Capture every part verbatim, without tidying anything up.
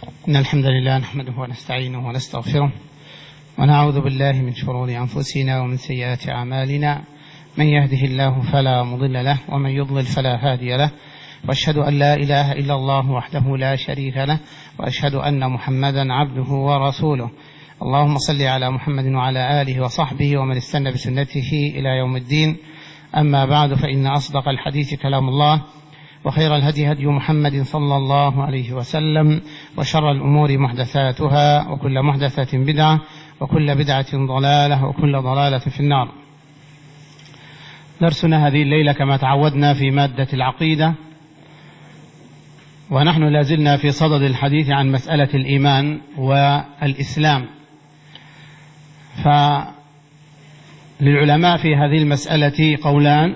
إن الحمد لله نحمده ونستعينه ونستغفره ونعوذ بالله من شرور أنفسنا ومن سيئات أعمالنا، من يهده الله فلا مضل له ومن يضلل فلا هادي له، وأشهد أن لا إله إلا الله وحده لا شريك له، وأشهد أن محمدا عبده ورسوله. اللهم صل على محمد وعلى آله وصحبه ومن استنى بسنته إلى يوم الدين. أما بعد، فإن أصدق الحديث كلام الله، وخير الهدي هدي محمد صلى الله عليه وسلم، وشر الأمور محدثاتها، وكل محدثة بدعة، وكل بدعة ضلالة، وكل ضلالة في النار. درسنا هذه الليلة كما تعودنا في مادة العقيدة، ونحن لازلنا في صدد الحديث عن مسألة الإيمان والإسلام. فللعلماء في هذه المسألة قولان.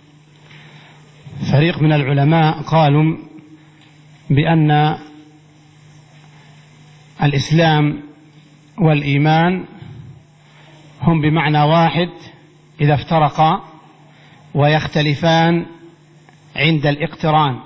فريق من العلماء قالوا بأن الإسلام والإيمان هم بمعنى واحد إذا افترقا، ويختلفان عند الاقتران.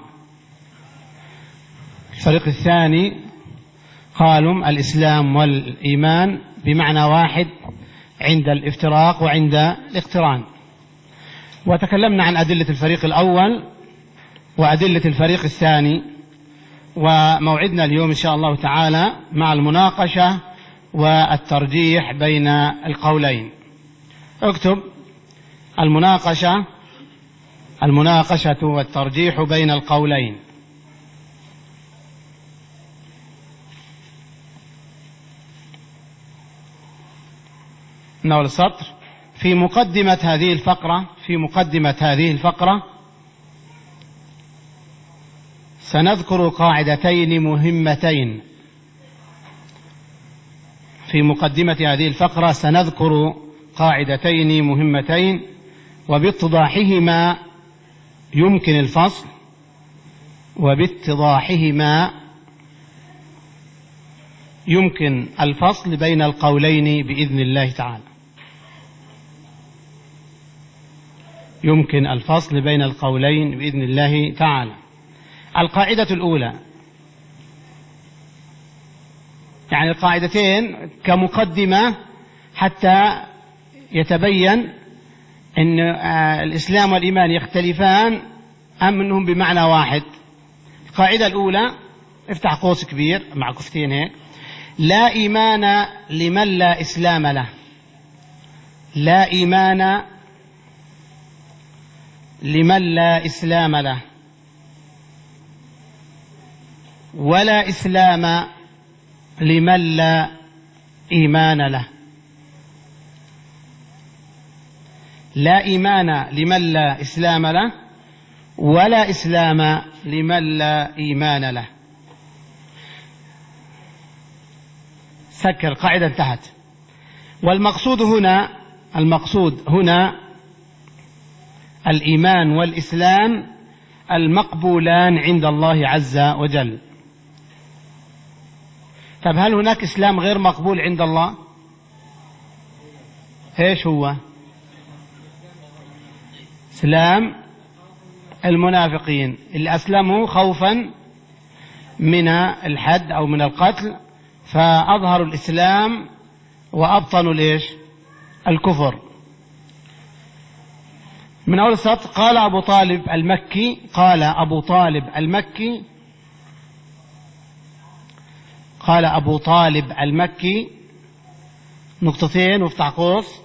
الفريق الثاني قالوا الإسلام والإيمان بمعنى واحد عند الافتراق وعند الاقتران. وتكلمنا عن أدلة الفريق الأول وأدلة الفريق الثاني، وموعدنا اليوم إن شاء الله تعالى مع المناقشة والترجيح بين القولين. اكتب المناقشة المناقشة والترجيح بين القولين. من أول السطر: في مقدمة هذه الفقرة في مقدمة هذه الفقرة سنذكر قاعدتين مهمتين. في مقدمة هذه الفقرة سنذكر قاعدتين مهمتين، وباتضاحهما يمكن الفصل وباتضاحهما يمكن الفصل بين القولين بإذن الله تعالى. يمكن الفصل بين القولين بإذن الله تعالى. القاعدة الأولى، يعني القاعدتين كمقدمة حتى يتبين أن الإسلام والإيمان يختلفان أم أنهم بمعنى واحد. القاعدة الأولى، افتح قوس كبير مع كفتين هيك: لا إيمان لمن لا إسلام له. لا إيمان لمن لا إسلام له، ولا إسلام لمن لا إيمان له. لا إيمان لمن لا إسلام له، ولا إسلام لمن لا إيمان له. سكر، القاعدة انتهت. والمقصود هنا المقصود هنا الإيمان والإسلام المقبولان عند الله عز وجل. طب هل هناك إسلام غير مقبول عند الله؟ إيش هو؟ إسلام المنافقين اللي أسلموا خوفا من الحد أو من القتل، فأظهروا الإسلام وأبطنوا ليش؟ الكفر. من أول السطر: قال أبو طالب المكي قال أبو طالب المكي قال أبو طالب المكي نقطتين وافتح قوس،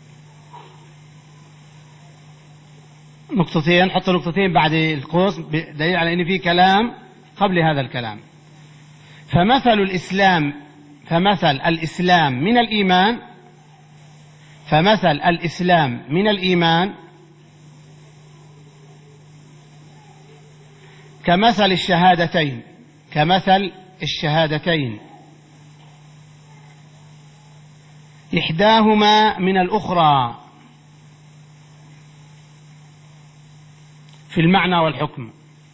نقطتين، حط نقطتين بعد القوس دليل على أن في كلام قبل هذا الكلام. فمثل الإسلام فمثل الإسلام من الإيمان فمثل الإسلام من الإيمان كمثل الشهادتين كمثل الشهادتين إحداهما من الأخرى في المعنى والحكم.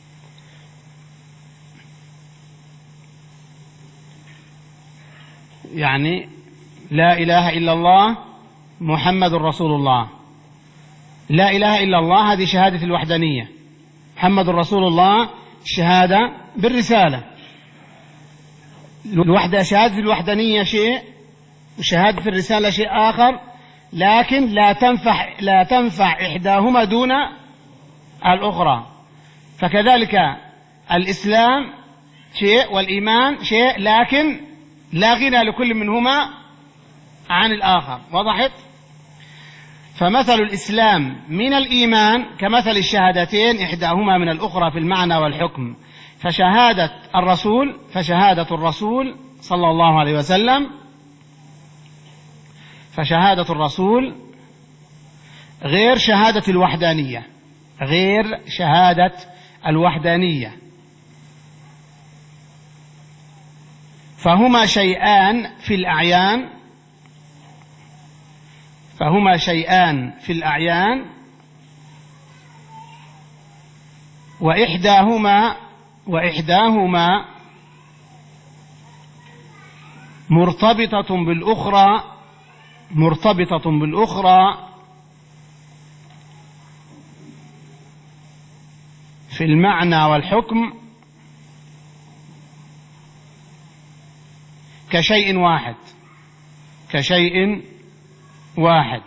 يعني لا إله إلا الله محمد رسول الله. لا إله إلا الله هذه شهادة الوحدانية، محمد رسول الله شهادة بالرسالة. الوحدة شهادة الوحدانية شيء وشهادة الرسالة شيء آخر، لكن لا تنفع لا تنفع إحداهما دون الأخرى. فكذلك الإسلام شيء والإيمان شيء، لكن لا غنى لكل منهما عن الآخر. وضحت؟ فمثل الإسلام من الإيمان كمثل الشهادتين إحداهما من الأخرى في المعنى والحكم. فشهادة الرسول فشهادة الرسول صلى الله عليه وسلم فشهادة الرسول غير شهادة الوحدانية، غير شهادة الوحدانية. فهما شيئان في الأعيان فهما شيئان في الأعيان وإحداهما وإحداهما مرتبطة بالأخرى مرتبطة بالأخرى في المعنى والحكم كشيء واحد كشيء واحد.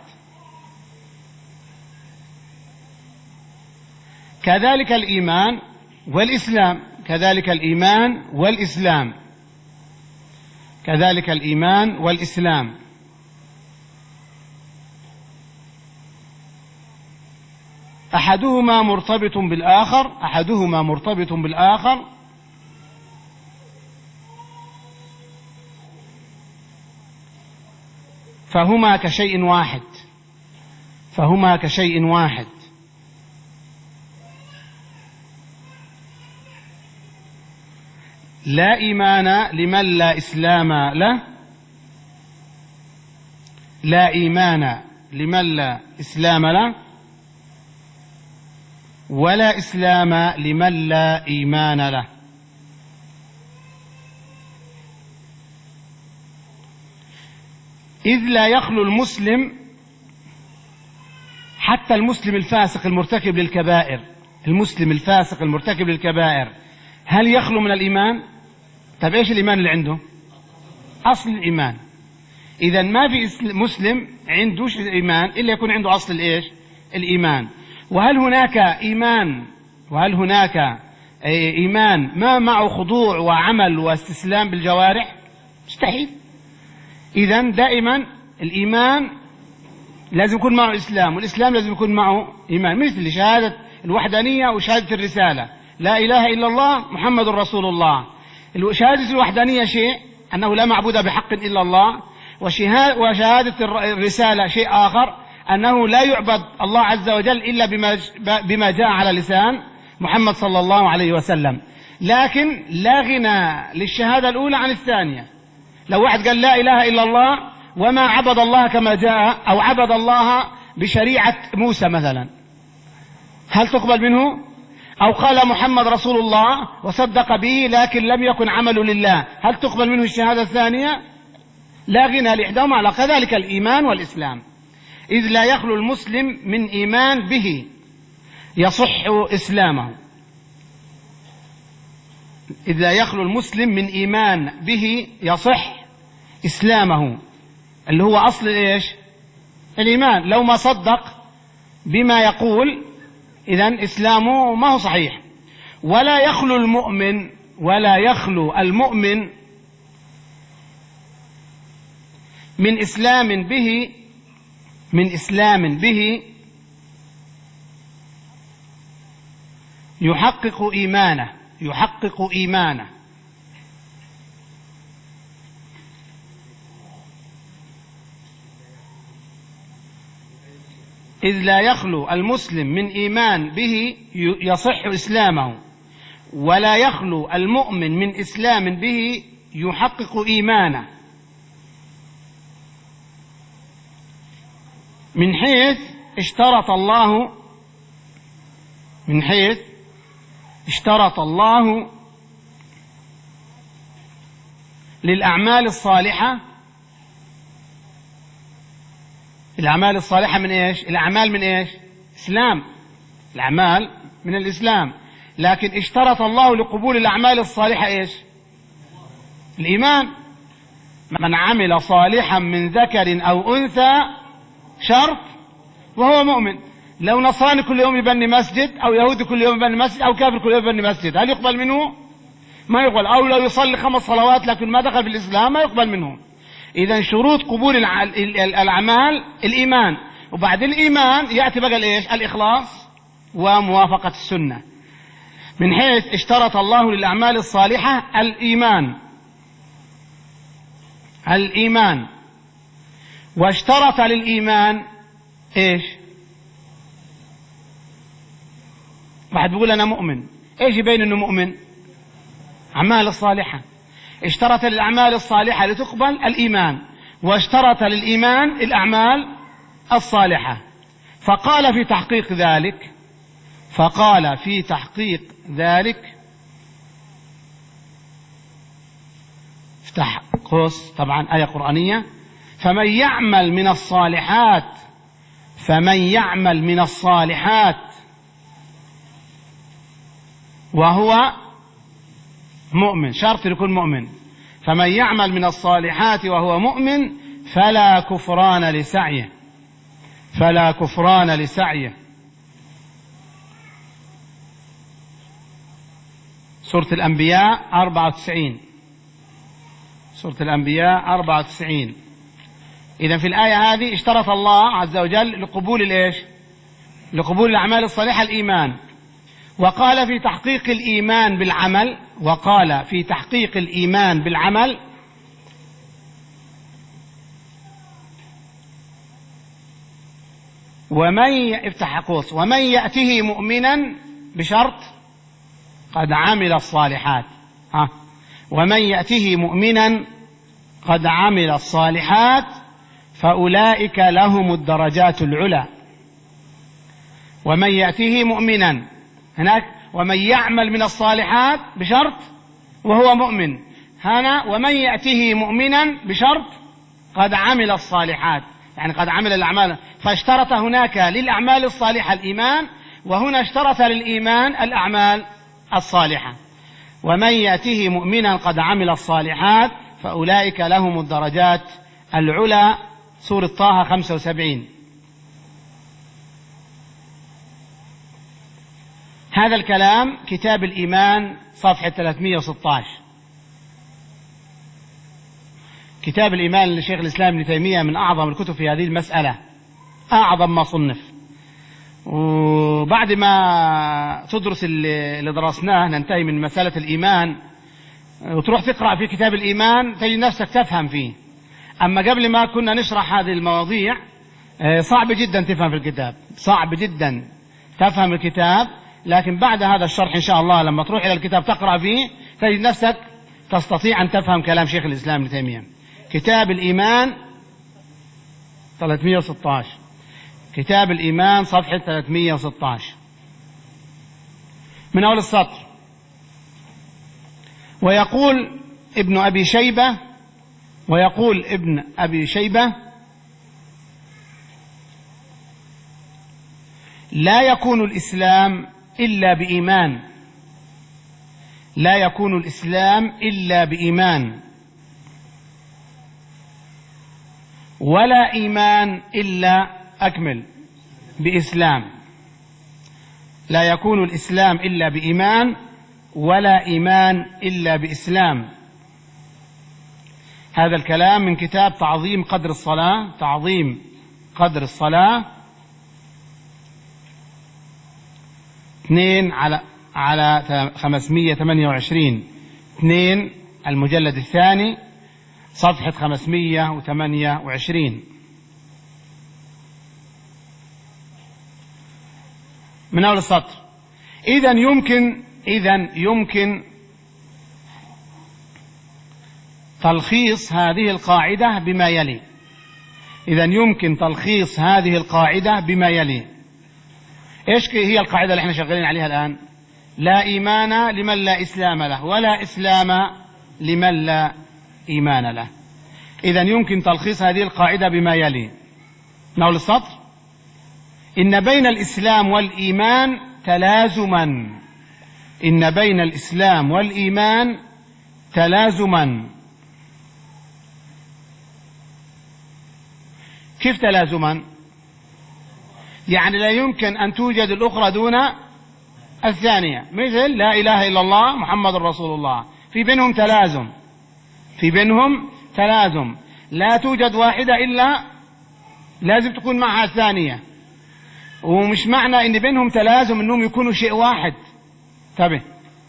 كذلك الإيمان والإسلام كذلك الإيمان والإسلام كذلك الإيمان والإسلام أحدهما مرتبط بالآخر أحدهما مرتبط بالآخر فهما كشيء واحد فهما كشيء واحد. لا إيمان لمن لا إسلام له لا إيمان لمن لا إسلام له ولا إسلام لمن لا إيمان له. إذ لا يخلو المسلم، حتى المسلم الفاسق المرتكب للكبائر المسلم الفاسق المرتكب للكبائر هل يخلو من الإيمان؟ طيب إيش الإيمان اللي عنده؟ أصل الإيمان. إذا ما في مسلم عنده إيمان إلا يكون عنده أصل الإيش؟ الإيمان. وهل هناك إيمان وهل هناك إيمان ما معه خضوع وعمل واستسلام بالجوارح؟ مستحيل. إذا دائما الإيمان لازم يكون معه إسلام، والإسلام لازم يكون معه إيمان، مثل شهادة الوحدانية وشهادة الرسالة، لا إله إلا الله محمد رسول الله. شهادة الوحدانية شيء، أنه لا معبود بحق إلا الله، وشهادة الرسالة شيء آخر، أنه لا يعبد الله عز وجل إلا بما, بما جاء على لسان محمد صلى الله عليه وسلم. لكن لا غنى للشهادة الأولى عن الثانية. لو واحد قال لا إله إلا الله وما عبد الله كما جاء، أو عبد الله بشريعة موسى مثلا، هل تقبل منه؟ أو قال محمد رسول الله وصدق به لكن لم يكن عمله لله، هل تقبل منه الشهادة الثانية؟ لا غنى لإحداهما على. كذلك الإيمان والإسلام، إذ لا يخلو المسلم من إيمان به يصح إسلامه إذ لا يخلو المسلم من إيمان به يصح إسلامه، اللي هو أصل إيش؟ الإيمان. لو ما صدق بما يقول إذن إسلامه ما هو صحيح. ولا يخلو المؤمن ولا يخلو المؤمن من إسلام به من إسلام به يحقق إيمانه يحقق إيمانه إذ لا يخلو المسلم من إيمان به يصح إسلامه، ولا يخلو المؤمن من إسلام به يحقق إيمانه، من حيث اشترط الله من حيث اشترط الله للأعمال الصالحة. الأعمال الصالحة من إيش؟ الأعمال من إيش؟ إسلام. الأعمال من الإسلام، لكن اشترط الله لقبول الأعمال الصالحة إيش؟ الإيمان. من عمل صالحا من ذكر أو أنثى شرط وهو مؤمن. لو نصراني كل يوم يبني مسجد، أو يهودي كل يوم يبني مسجد، أو كافر كل يوم يبني مسجد، هل يقبل منه؟ ما يقبل. أو لو يصلي خمس صلوات لكن ما دخل في الإسلام، ما يقبل منه. إذا شروط قبول الأعمال الإيمان، وبعد الإيمان يأتي بقى الإيش؟ الإخلاص وموافقة السنة. من حيث اشترط الله للأعمال الصالحة الإيمان الإيمان واشترط للإيمان إيش؟ واحد بيقول أنا مؤمن، إيش يبين أنه مؤمن؟ أعمال الصالحة. اشترط للأعمال الصالحة لتقبل الإيمان، واشترط للإيمان الأعمال الصالحة. فقال في تحقيق ذلك فقال في تحقيق ذلك افتح قوس، طبعا آية قرآنية: فمن يعمل من الصالحات فمن يعمل من الصالحات وهو مؤمن، شرط يكون مؤمن. فمن يعمل من الصالحات وهو مؤمن فلا كفران لسعيه فلا كفران لسعيه سورة الأنبياء أربعة وتسعين سورة الأنبياء أربعة وتسعين. إذا في الآية هذه اشترط الله عز وجل لقبول الإيش؟ لقبول الأعمال الصالحة الإيمان. وقال في تحقيق الإيمان بالعمل وقال في تحقيق الإيمان بالعمل ومن افتح قوس ومن يأته مؤمنا بشرط قد عمل الصالحات. ها ومن يأته مؤمنا قد عمل الصالحات فأولئك لهم الدرجات العلى. ومن يأته مؤمنا هناك، ومن يعمل من الصالحات بشرط وهو مؤمن. هنا ومن يأته مؤمنا بشرط قد عمل الصالحات، يعني قد عمل الأعمال. فاشترط هناك للأعمال الصالحة الإيمان، وهنا اشترط للإيمان الأعمال الصالحة. ومن يأته مؤمنا قد عمل الصالحات فأولئك لهم الدرجات العلى. سورة طه خمسة وسبعين. هذا الكلام كتاب الإيمان صفحة ثلاثمائة وستة عشر. كتاب الإيمان لشيخ الإسلام ابن تيمية من أعظم الكتب في هذه المسألة، أعظم ما صنف. وبعد ما تدرس اللي درسناه ننتهي من مسألة الإيمان وتروح تقرأ في كتاب الإيمان تجد نفسك تفهم فيه. أما قبل ما كنا نشرح هذه المواضيع صعب جدا تفهم في الكتاب، صعب جدا تفهم الكتاب. لكن بعد هذا الشرح إن شاء الله لما تروح إلى الكتاب تقرأ فيه تجد نفسك تستطيع أن تفهم كلام شيخ الإسلام ابن تيمية. كتاب الإيمان ثلاثمائة وستة عشر، كتاب الإيمان صفحة ثلاثمائة وستة عشر من أول السطر: ويقول ابن أبي شيبة ويقول ابن أبي شيبة لا يكون الإسلام إلا بإيمان لا يكون الإسلام إلا بإيمان ولا إيمان إلا أكمل بإسلام. لا يكون الإسلام إلا بإيمان ولا إيمان إلا بإسلام. هذا الكلام من كتاب تعظيم قدر الصلاة تعظيم قدر الصلاة اثنين على على خمسمائة وثمانية وعشرين اثنين المجلد الثاني صفحة خمسمائة وثمانية وعشرين. من أول السطر: إذن يمكن إذن يمكن تلخيص هذه القاعدة بما يلي إذن يمكن تلخيص هذه القاعدة بما يلي إيش هي القاعدة اللي احنا شغالين عليها الآن؟ لا إيمان لمن لا إسلام له، ولا إسلام لمن لا إيمان له. إذن يمكن تلخيص هذه القاعدة بما يلي. من أول السطر: إن بين الإسلام والإيمان تلازما إن بين الإسلام والإيمان تلازما كيف تلازما؟ يعني لا يمكن أن توجد الأخرى دون الثانية، مثل لا إله إلا الله محمد رسول الله، في بينهم تلازم، في بينهم تلازم، لا توجد واحدة إلا لازم تكون معها الثانية. ومش معنى إن بينهم تلازم إنهم يكونوا شيء واحد. تبه،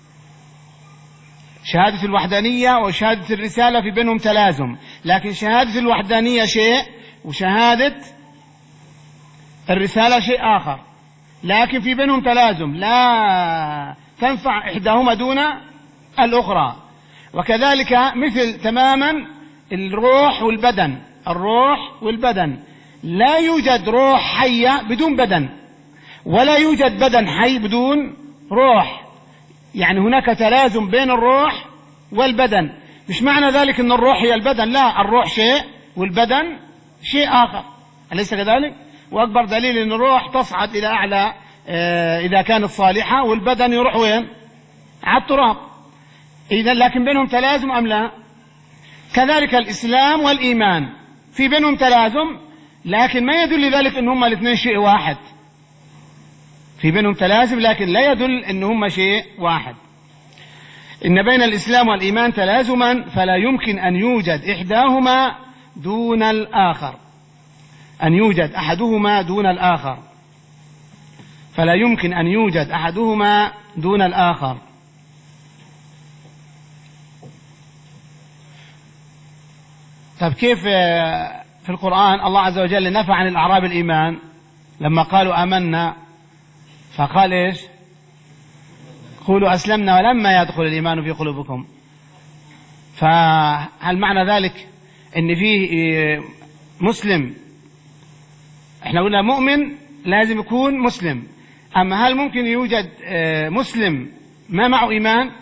شهادة الوحدانية وشهادة الرسالة في بينهم تلازم، لكن شهادة الوحدانية شيء وشهادة الرسالة شيء آخر، لكن في بينهم تلازم، لا تنفع إحداهما دون الأخرى. وكذلك مثل تماما الروح والبدن، الروح والبدن، لا يوجد روح حية بدون بدن، ولا يوجد بدن حي بدون روح. يعني هناك تلازم بين الروح والبدن. مش معنى ذلك أن الروح هي البدن، لا، الروح شيء والبدن شيء آخر، أليس كذلك؟ وأكبر دليل أن الروح تصعد إلى أعلى إذا كانت صالحة، والبدن يروح وين؟ على التراب. إذن لكن بينهم تلازم أم لا؟ كذلك الإسلام والإيمان في بينهم تلازم، لكن ما يدل ذلك أن هما الاثنين شيء واحد. في بينهم تلازم لكن لا يدل أن هما شيء واحد. إن بين الإسلام والإيمان تلازما، فلا يمكن أن يوجد إحداهما دون الآخر، أن يوجد أحدهما دون الآخر، فلا يمكن أن يوجد أحدهما دون الآخر. طب كيف في القرآن الله عز وجل نفى عن الأعراب الإيمان لما قالوا آمنا، فقال إيش؟ قولوا أسلمنا ولما يدخل الإيمان في قلوبكم. فهل معنى ذلك أن فيه مسلم، احنا قلنا مؤمن لازم يكون مسلم، أما هل ممكن يوجد مسلم ما معه إيمان؟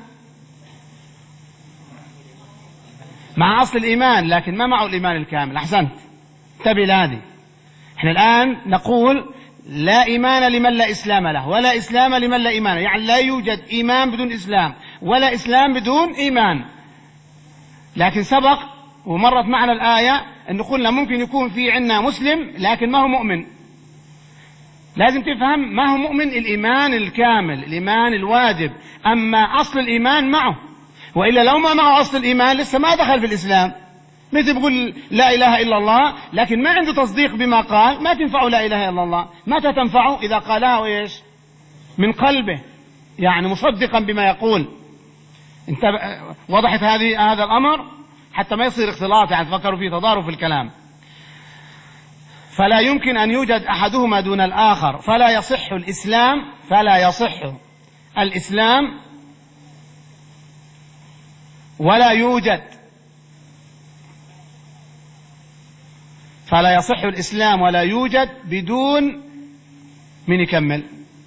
مع أصل الإيمان لكن ما معه الإيمان الكامل. أحسنت، انتبه لهذه. احنا الآن نقول لا إيمان لمن لا إسلام له، ولا إسلام لمن لا إيمان، يعني لا يوجد إيمان بدون إسلام، ولا إسلام بدون إيمان. لكن سبق ومرت معنا الآية أن قلنا ممكن يكون في عنا مسلم لكن ما هو مؤمن. لازم تفهم ما هو مؤمن، الإيمان الكامل، الإيمان الواجب، أما أصل الإيمان معه، وإلا لو ما معه أصل الإيمان لسه ما دخل في الإسلام. مثل بيقول لا إله إلا الله لكن ما عنده تصديق بما قال، ما تنفعه لا إله إلا الله. متى تنفعه؟ إذا قالها وإيش؟ من قلبه، يعني مصدقا بما يقول. انت وضحت هذه هذا الأمر حتى ما يصير اختلاط، يعني تفكروا فيه تضارب في الكلام. فلا يمكن أن يوجد أحدهما دون الآخر، فلا يصح الإسلام، فلا يصح الإسلام ولا يوجد فلا يصح الإسلام ولا يوجد بدون من يكمل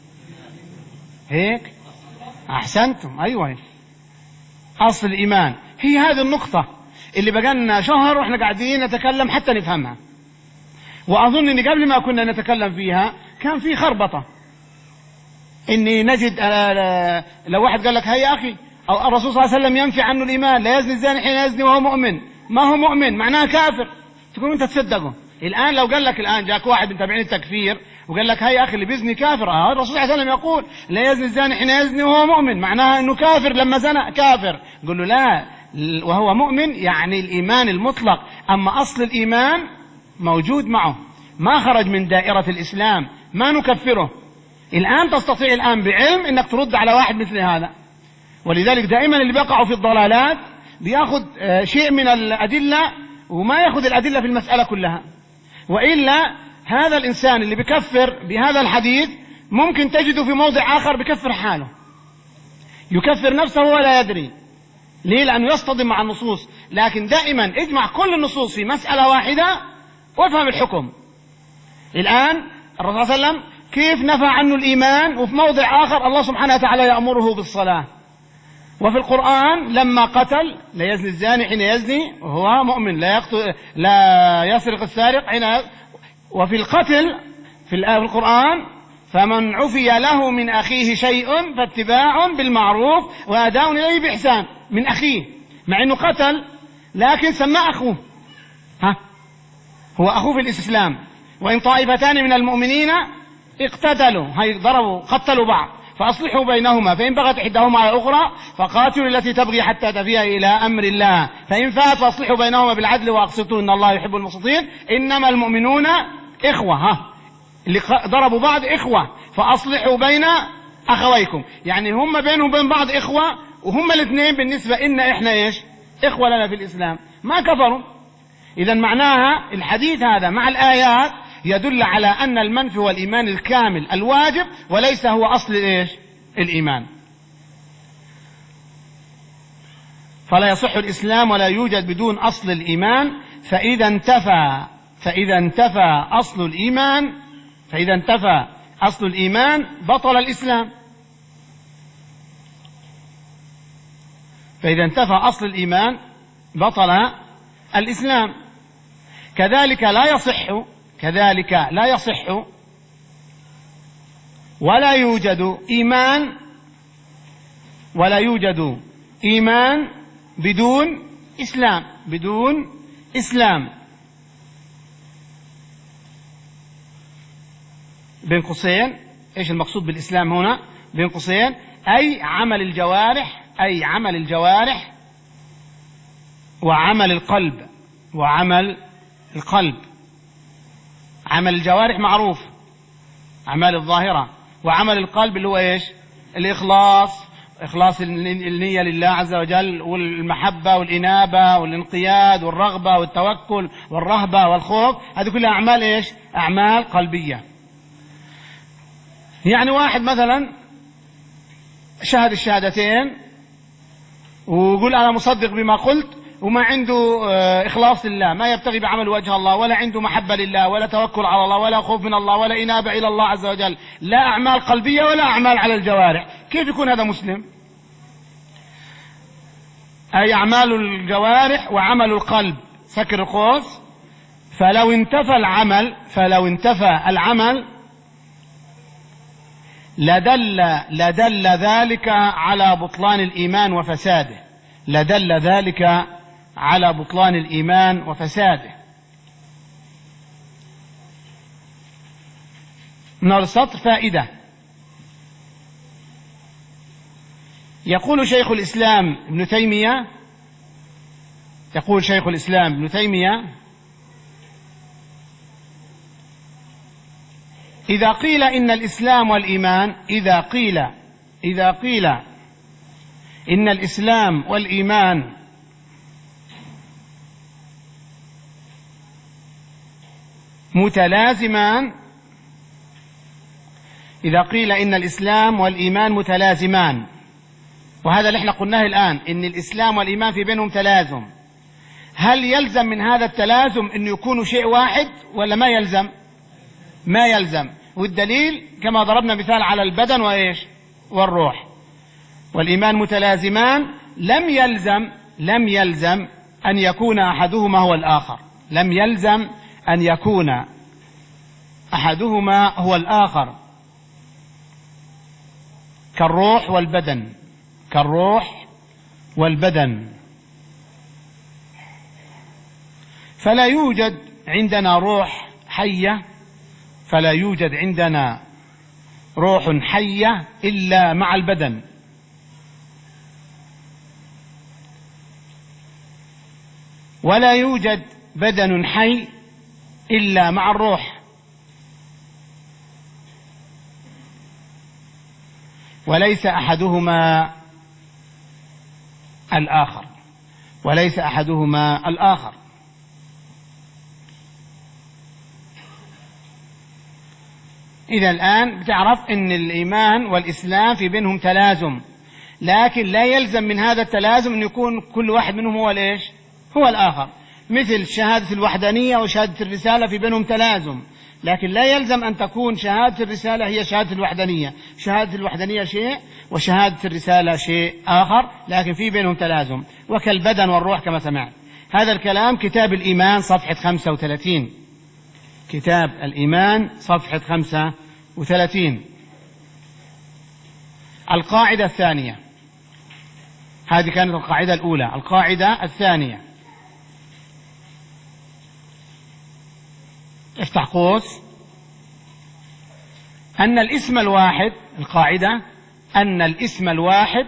هيك. أحسنتم، أيوة، أصل الإيمان. هي هذه النقطة اللي بقالنا شهر وإحنا قاعدين نتكلم حتى نفهمها، وأظن أن قبل ما كنا نتكلم فيها كان في خربطة، إني نجد لو واحد قال لك هيا يا أخي أو الرسول صلى الله عليه وسلم ينفي عنه الإيمان، لا يزني الزاني حين يزني وهو مؤمن، ما هو مؤمن معناه كافر، تقول أنت تصدقه. الآن لو قال لك الآن جاك واحد من تابعين التكفير وقال لك هيا يا أخي اللي بيزني كافر، آه الرسول صلى الله عليه وسلم يقول لا يزني الزاني حين يزني وهو مؤمن، معناها أنه كافر لما زنى كافر. قل له لا، وهو مؤمن يعني الإيمان المطلق، أما أصل الإيمان موجود معه، ما خرج من دائرة الإسلام، ما نكفره. الآن تستطيع الآن بعلم أنك ترد على واحد مثل هذا. ولذلك دائما اللي بيقعوا في الضلالات بياخذ شيء من الأدلة وما يأخذ الأدلة في المسألة كلها. وإلا هذا الإنسان اللي بيكفر بهذا الحديث ممكن تجده في موضع آخر بيكفر حاله، يكفر نفسه ولا يدري. ليه؟ لأنه يصطدم مع النصوص. لكن دائما اجمع كل النصوص في مسألة واحدة وافهم الحكم. الآن الرسول صلى الله عليه وسلم كيف نفى عنه الإيمان، وفي موضع آخر الله سبحانه وتعالى يأمره بالصلاة. وفي القرآن لما قتل لا يزني الزاني حين يزني وهو مؤمن، لا يقتل لا يسرق السارق حين. وفي القتل في القرآن فمن عفي له من أخيه شيء فاتباع بالمعروف وأداء إليه بإحسان. من أخيه، مع أنه قتل لكن سمى أخوه. ها هو أخوه في الإسلام. وإن طائفتان من المؤمنين اقتتلوا، هي ضربوا قتلوا بعض، فأصلحوا بينهما، فإن بغت إحداهما على الأخرى فقاتلوا التي تبغي حتى تفيء إلى أمر الله، فإن فات فأصلحوا بينهما بالعدل وأقسطوا إن الله يحب المقسطين. إنما المؤمنون إخوة، ها اللي ضربوا بعض إخوة، فأصلحوا بين أخويكم، يعني هم بينهم بين بعض إخوة، وهم الاثنين بالنسبة إن إحنا إيش إخوة لنا في الإسلام، ما كفروا. إذا معناها الحديث هذا مع الآيات يدل على أن المنفي هو الإيمان الكامل الواجب، وليس هو أصل إيش الإيمان. فلا يصح الإسلام ولا يوجد بدون أصل الإيمان، فإذا انتفى فإذا انتفى أصل الإيمان فإذا انتفى أصل الإيمان بطل الإسلام. فإذا انتفى أصل الإيمان بطل الإسلام. كذلك لا يصح كذلك لا يصح ولا يوجد إيمان ولا يوجد إيمان بدون إسلام بدون إسلام. بين قوسين إيش المقصود بالإسلام هنا؟ بين قوسين أي عمل الجوارح أي عمل الجوارح وعمل القلب وعمل القلب. عمل الجوارح معروف، أعمال الظاهرة، وعمل القلب اللي هو إيش؟ الإخلاص، إخلاص النية لله عز وجل، والمحبة والإنابة والانقياد والرغبة والتوكل والرهبة والخوف، هذه كلها أعمال إيش؟ أعمال قلبية. يعني واحد مثلا شهد الشهادتين ويقول أنا مصدق بما قلت، وما عنده إخلاص لله، ما يبتغي بعمل وجه الله، ولا عنده محبة لله، ولا توكل على الله، ولا خوف من الله، ولا إنابة إلى الله عز وجل، لا أعمال قلبية ولا أعمال على الجوارح، كيف يكون هذا مسلم؟ أي أعمال الجوارح وعمل القلب سكر القوس. فلو انتفى العمل فلو انتفى العمل لدل لدل ذلك على بطلان الإيمان وفساده لدل ذلك على بطلان الإيمان وفساده. من السطر فائدة. يقول شيخ الإسلام ابن تيمية يقول شيخ الإسلام ابن تيمية إذا قيل إن الإسلام والإيمان إذا قيل إذا قيل إن الإسلام والإيمان متلازمان إذا قيل إن الإسلام والإيمان متلازمان، وهذا اللي احنا قلناه الآن، إن الإسلام والإيمان في بينهم تلازم، هل يلزم من هذا التلازم أن يكونوا شيء واحد ولا ما يلزم؟ ما يلزم. والدليل كما ضربنا مثال على البدن وإيش والروح. والإيمان متلازمان، لم يلزم لم يلزم أن يكون أحدهما هو الآخر لم يلزم أن يكون أحدهما هو الآخر كالروح والبدن كالروح والبدن فلا يوجد عندنا روح حية فلا يوجد عندنا روح حية إلا مع البدن، ولا يوجد بدن حي إلا مع الروح، وليس أحدهما الآخر وليس أحدهما الآخر. إذا الآن بتعرف أن الإيمان والإسلام في بينهم تلازم، لكن لا يلزم من هذا التلازم أن يكون كل واحد منهم هو الإيش؟ هو الآخر. مثل شهادة الوحدانية وشهادة الرسالة في بينهم تلازم، لكن لا يلزم أن تكون شهادة الرسالة هي شهادة الوحدانية. شهادة الوحدانية شيء وشهادة الرسالة شيء آخر، لكن في بينهم تلازم. وكالبدن والروح كما سمعت. هذا الكلام كتاب الإيمان صفحة خمسة وثلاثين كتاب الإيمان صفحة خمسة وثلاثين. القاعدة الثانية، هذه كانت القاعدة الأولى. القاعدة الثانية: افتح قوس، أن الاسم الواحد، القاعدة أن الاسم الواحد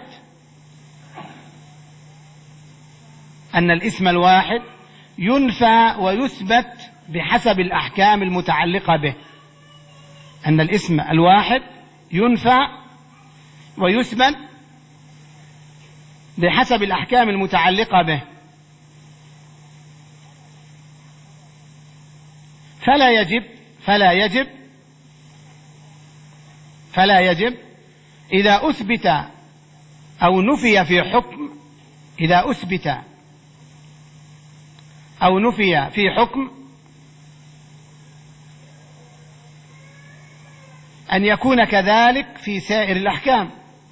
أن الاسم الواحد ينفى ويثبت بحسب الأحكام المتعلقة به. أن الاسم الواحد ينفى ويثبت بحسب الأحكام المتعلقة به، فلا يجب فلا يجب فلا يجب إذا أثبت أو نفي في حكم إذا أثبت أو نفي في حكم أن يكون كذلك في سائر الأحكام.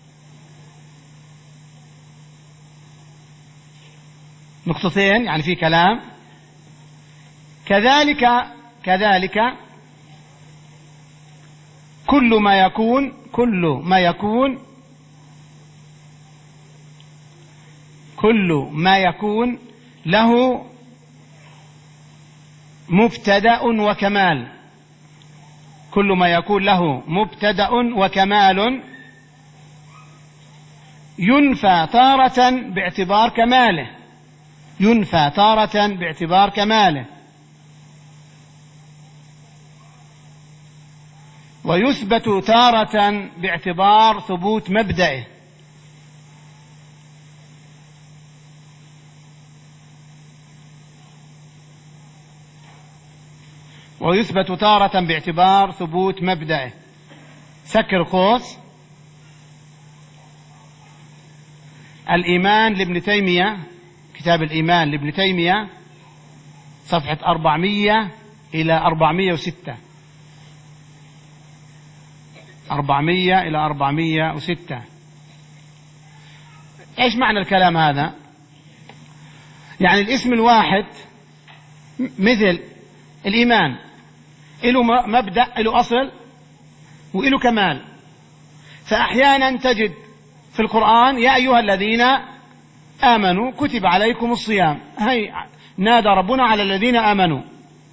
نقطتين يعني في كلام. كذلك كذلك كل ما يكون كل ما يكون كل ما يكون له مبتدأ وكمال كل ما يكون له مبتدأ وكمال ينفى تارة باعتبار كماله ينفى تارة باعتبار كماله ويثبت تارة باعتبار ثبوت مبدئه. ويثبت تارة باعتبار ثبوت مبدئه. سكر قوس. الإيمان لابن تيمية، كتاب الإيمان لابن تيمية، صفحة أربعمية إلى أربعمية وستة أربعمية إلى أربعمية وستة. إيش معنى الكلام هذا؟ يعني الاسم الواحد مثل الإيمان له مبدأ، له أصل، وله كمال. فأحيانا تجد في القرآن يا أيها الذين آمنوا كتب عليكم الصيام، هي نادى ربنا على الذين آمنوا.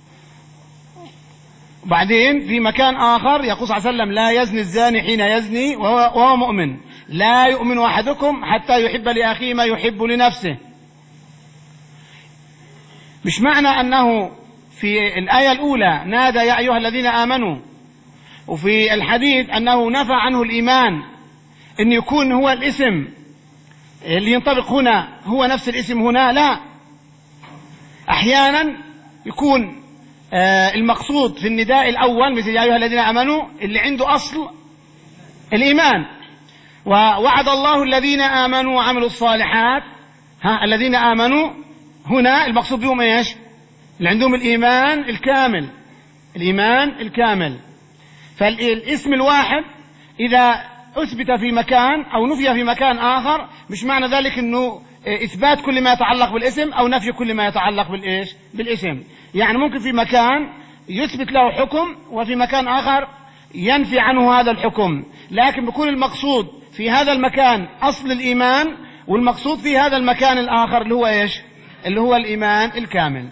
بعدين في مكان آخر يقول صلى الله عليه وسلم لا يزني الزاني حين يزني وهو, وهو مؤمن، لا يؤمن أحدكم حتى يحب لأخيه ما يحب لنفسه. مش معنى أنه في الآية الأولى نادى يا أيها الذين آمنوا وفي الحديث أنه نفى عنه الإيمان أن يكون هو الاسم اللي ينطبق هنا هو نفس الاسم هنا. لا، أحيانا يكون آه المقصود في النداء الأول مثل يا أيها الذين آمنوا اللي عنده أصل الإيمان. ووعد الله الذين آمنوا وعملوا الصالحات، ها الذين آمنوا هنا المقصود بهم إيش؟ اللي عندهم الإيمان الكامل الإيمان الكامل. فالاسم الواحد إذا أثبت في مكان أو نفي في مكان آخر مش معنى ذلك أنه إثبات كل ما يتعلق بالاسم أو نفي كل ما يتعلق بالإيش؟ بالاسم. يعني ممكن في مكان يثبت له حكم وفي مكان آخر ينفي عنه هذا الحكم، لكن بيكون المقصود في هذا المكان أصل الإيمان، والمقصود في هذا المكان الآخر اللي هو إيش؟ اللي هو الإيمان الكامل.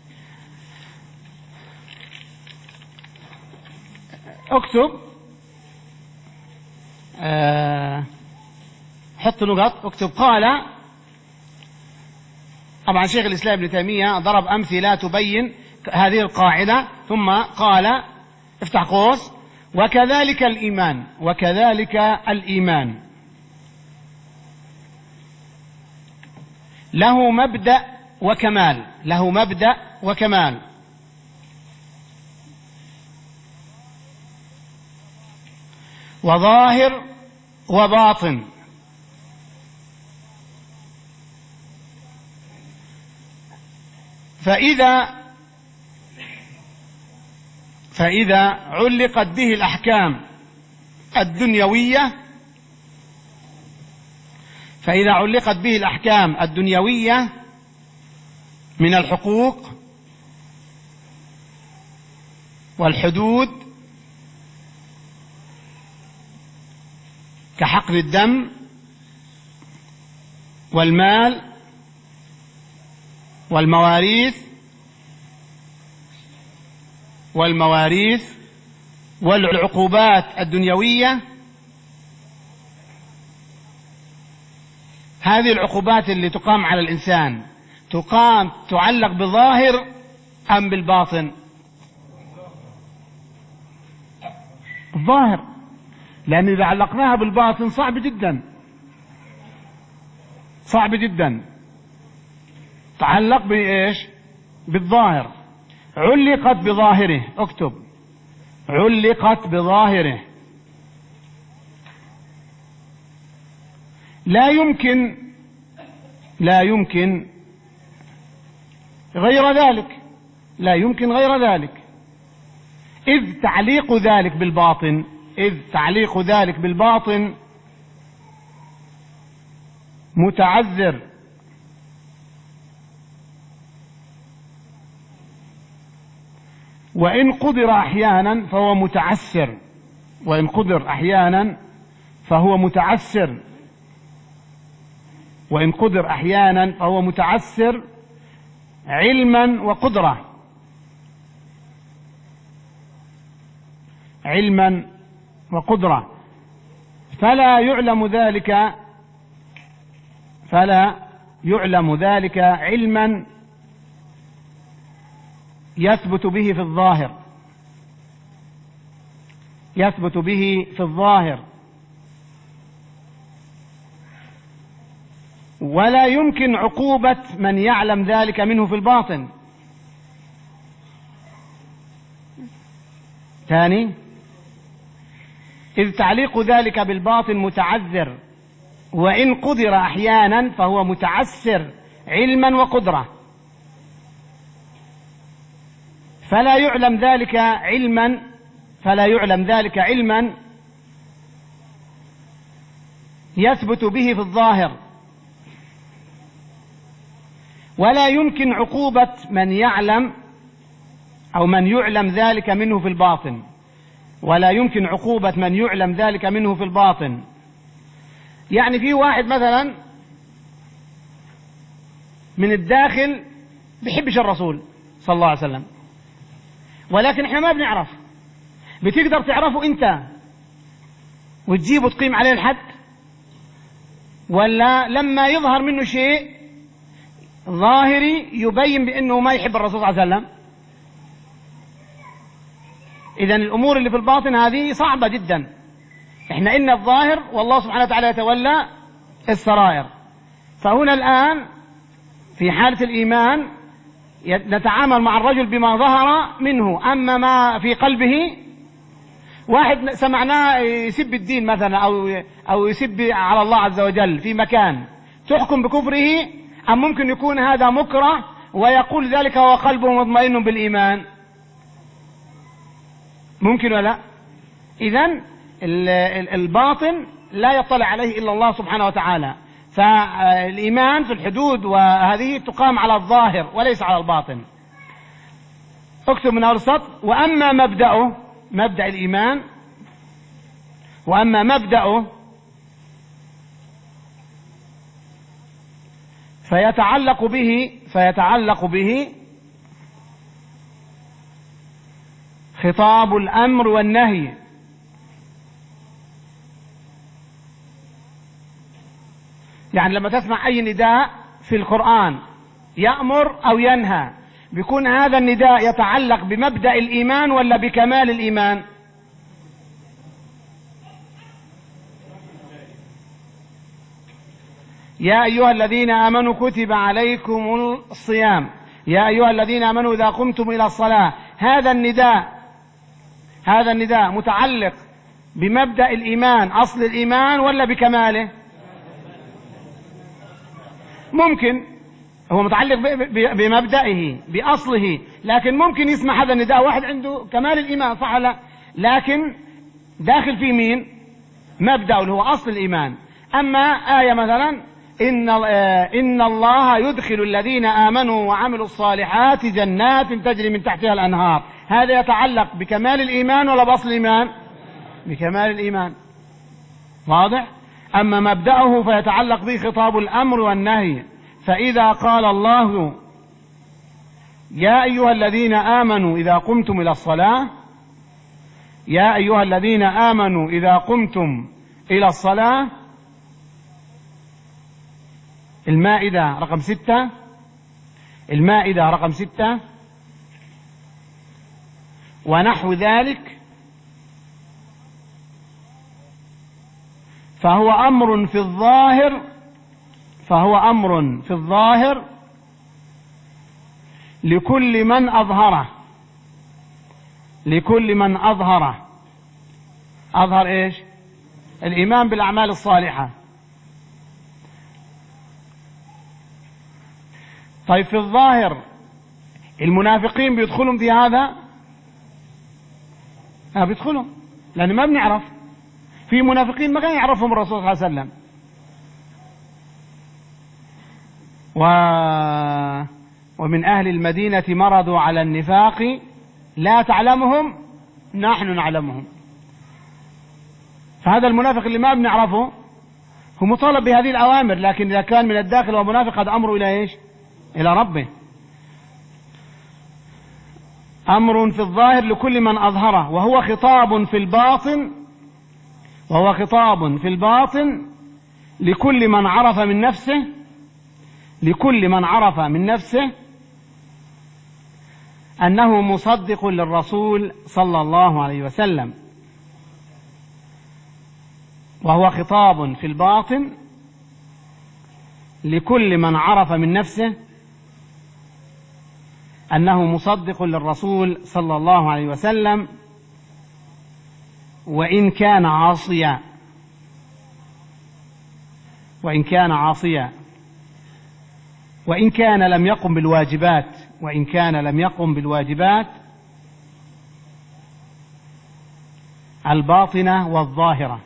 اكتب أه حط نقط. اكتب قال. طبعا شيخ الإسلام ابن تيمية ضرب أمثلة تبين هذه القاعدة، ثم قال افتح قوس وكذلك الإيمان وكذلك الإيمان له مبدأ وكمال له مبدأ وكمال وظاهر وباطن. فإذا فإذا علقت به الأحكام الدنيوية فإذا علقت به الأحكام الدنيوية من الحقوق والحدود كحقن الدم والمال والمواريث والمواريث والعقوبات الدنيوية. هذه العقوبات اللي تقام على الإنسان تقام تعلق بالظاهر أم بالباطن؟ الظاهر، لأن إذا علقناها بالباطن صعب جدا، صعب جدا. تعلق بإيش؟ بالظاهر. علقت بظاهره، اكتب علقت بظاهره. لا يمكن لا يمكن غير ذلك، لا يمكن غير ذلك، إذ تعليق ذلك بالباطن إذ تعليق ذلك بالباطن متعذر، وإن قدر أحيانا فهو متعسر وإن قدر أحيانا فهو متعسر وإن قدر أحيانا فهو متعسر علما وقدرة علما وقدرة فلا يعلم ذلك فلا يعلم ذلك علما يثبت به في الظاهر يثبت به في الظاهر ولا يمكن عقوبة من يعلم ذلك منه في الباطن. ثاني، إذ تعليق ذلك بالباطن متعذر، وإن قدر أحيانا فهو متعسر علما وقدرة، فلا يعلم ذلك علما فلا يعلم ذلك علما يثبت به في الظاهر، ولا يمكن عقوبة من يعلم أو من يعلم ذلك منه في الباطن ولا يمكن عقوبة من يعلم ذلك منه في الباطن. يعني في واحد مثلا من الداخل بيحبش الرسول صلى الله عليه وسلم، ولكن احنا ما بنعرف. بتقدر تعرفه انت وتجيبه تقيم عليه الحد، ولا لما يظهر منه شيء ظاهري يبين بأنه ما يحب الرسول صلى الله عليه وسلم؟ إذن الأمور اللي في الباطن هذه صعبة جدا. إحنا إن الظاهر والله سبحانه وتعالى يتولى السرائر. فهنا الآن في حالة الإيمان نتعامل مع الرجل بما ظهر منه، أما ما في قلبه. واحد سمعناه يسب الدين مثلا أو أو يسب على الله عز وجل في مكان، تحكم بكفره أم ممكن يكون هذا مكره ويقول ذلك وقلبه مطمئن بالإيمان؟ ممكن ولا؟ إذن الباطن لا يطلع عليه إلا الله سبحانه وتعالى، فالإيمان في الحدود وهذه تقام على الظاهر وليس على الباطن. اكتب من أول سطر: وأما مبدأه، مبدأ الإيمان، وأما مبدأه فيتعلق به فيتعلق به خطاب الأمر والنهي، يعني لما تسمع أي نداء في القرآن يأمر أو ينهى، بيكون هذا النداء يتعلق بمبدأ الإيمان ولا بكمال الإيمان؟ يا أيها الذين آمنوا كتب عليكم الصيام، يا أيها الذين آمنوا إذا قمتم إلى الصلاة. هذا النداء هذا النداء متعلق بمبدأ الإيمان، أصل الإيمان، ولا بكماله؟ ممكن هو متعلق بمبدئه بأصله، لكن ممكن يسمع هذا النداء واحد عنده كمال الإيمان، صح ولا؟ لكن داخل في مين؟ مبدأ اللي هو أصل الإيمان. أما آية مثلا إن إن الله يدخل الذين آمنوا وعملوا الصالحات جنات تجري من تحتها الأنهار، هذا يتعلق بكمال الإيمان ولا بأصل الإيمان؟ بكمال الإيمان، واضح؟ أما مبدأه فيتعلق به خطاب الأمر والنهي. فإذا قال الله يا أيها الذين آمنوا إذا قمتم إلى الصلاة يا أيها الذين آمنوا إذا قمتم إلى الصلاة. المائدة رقم ستة المائدة رقم ستة ونحو ذلك، فهو أمر في الظاهر فهو أمر في الظاهر لكل من أظهره لكل من أظهره أظهر إيش؟ الإيمان بالأعمال الصالحة. طيب في الظاهر المنافقين بيدخلهم في هذا؟ ها بيدخلهم، لأن ما بنعرف. في منافقين ما كان يعرفهم الرسول صلى الله عليه وسلم. و... ومن أهل المدينة مرضوا على النفاق لا تعلمهم نحن نعلمهم. فهذا المنافق اللي ما بنعرفه هو مطالب بهذه الأوامر، لكن إذا كان من الداخل ومنافق هذا أمره إلى إيش؟ إلى ربه. أمر في الظاهر لكل من أظهره، وهو خطاب في الباطن وهو خطاب في الباطن لكل من عرف من نفسه لكل من عرف من نفسه أنه مصدق للرسول صلى الله عليه وسلم. وهو خطاب في الباطن لكل من عرف من نفسه أنه مصدق للرسول صلى الله عليه وسلم، وإن كان عاصيا وإن كان عاصيا وإن كان لم يقم بالواجبات وإن كان لم يقم بالواجبات الباطنة والظاهرة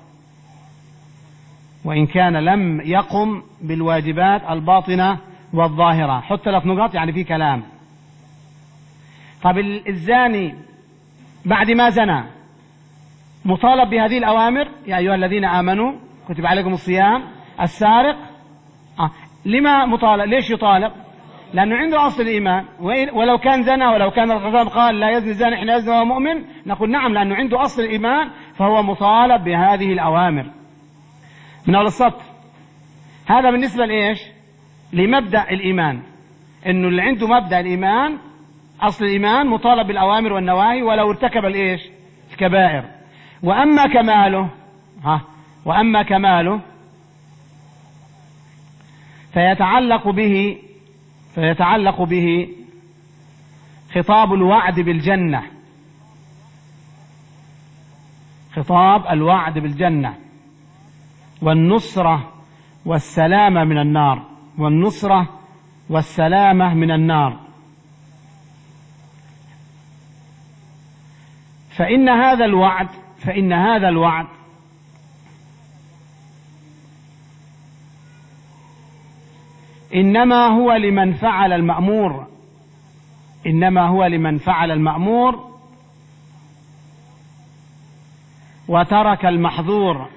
وإن كان لم يقم بالواجبات الباطنة والظاهرة. حط ثلاث نقاط يعني في كلام. طب الزاني بعد ما زنى مطالب بهذه الأوامر، يا أيها الذين آمنوا كتب عليكم الصيام. السارق آه. لما مطالب؟ ليش يطالب؟ لأنه عنده أصل الإيمان، ولو كان زنى ولو كان الرسول قال لا يزني الزاني حين يزني وهو مؤمن نقول نعم، لأنه عنده أصل الإيمان فهو مطالب بهذه الأوامر من أول السطر. هذا بالنسبة لإيش؟ لمبدأ الإيمان، إنه اللي عنده مبدأ الإيمان أصل الإيمان مطالب بالأوامر والنواهي ولو ارتكب الإيش؟ الكبائر. وأما كماله ها وأما كماله فيتعلق به فيتعلق به خطاب الوعد بالجنة خطاب الوعد بالجنة والنصرة والسلامة من النار والنصرة والسلامة من النار. فإن هذا الوعد فإن هذا الوعد إنما هو لمن فعل المأمور إنما هو لمن فعل المأمور وترك المحظور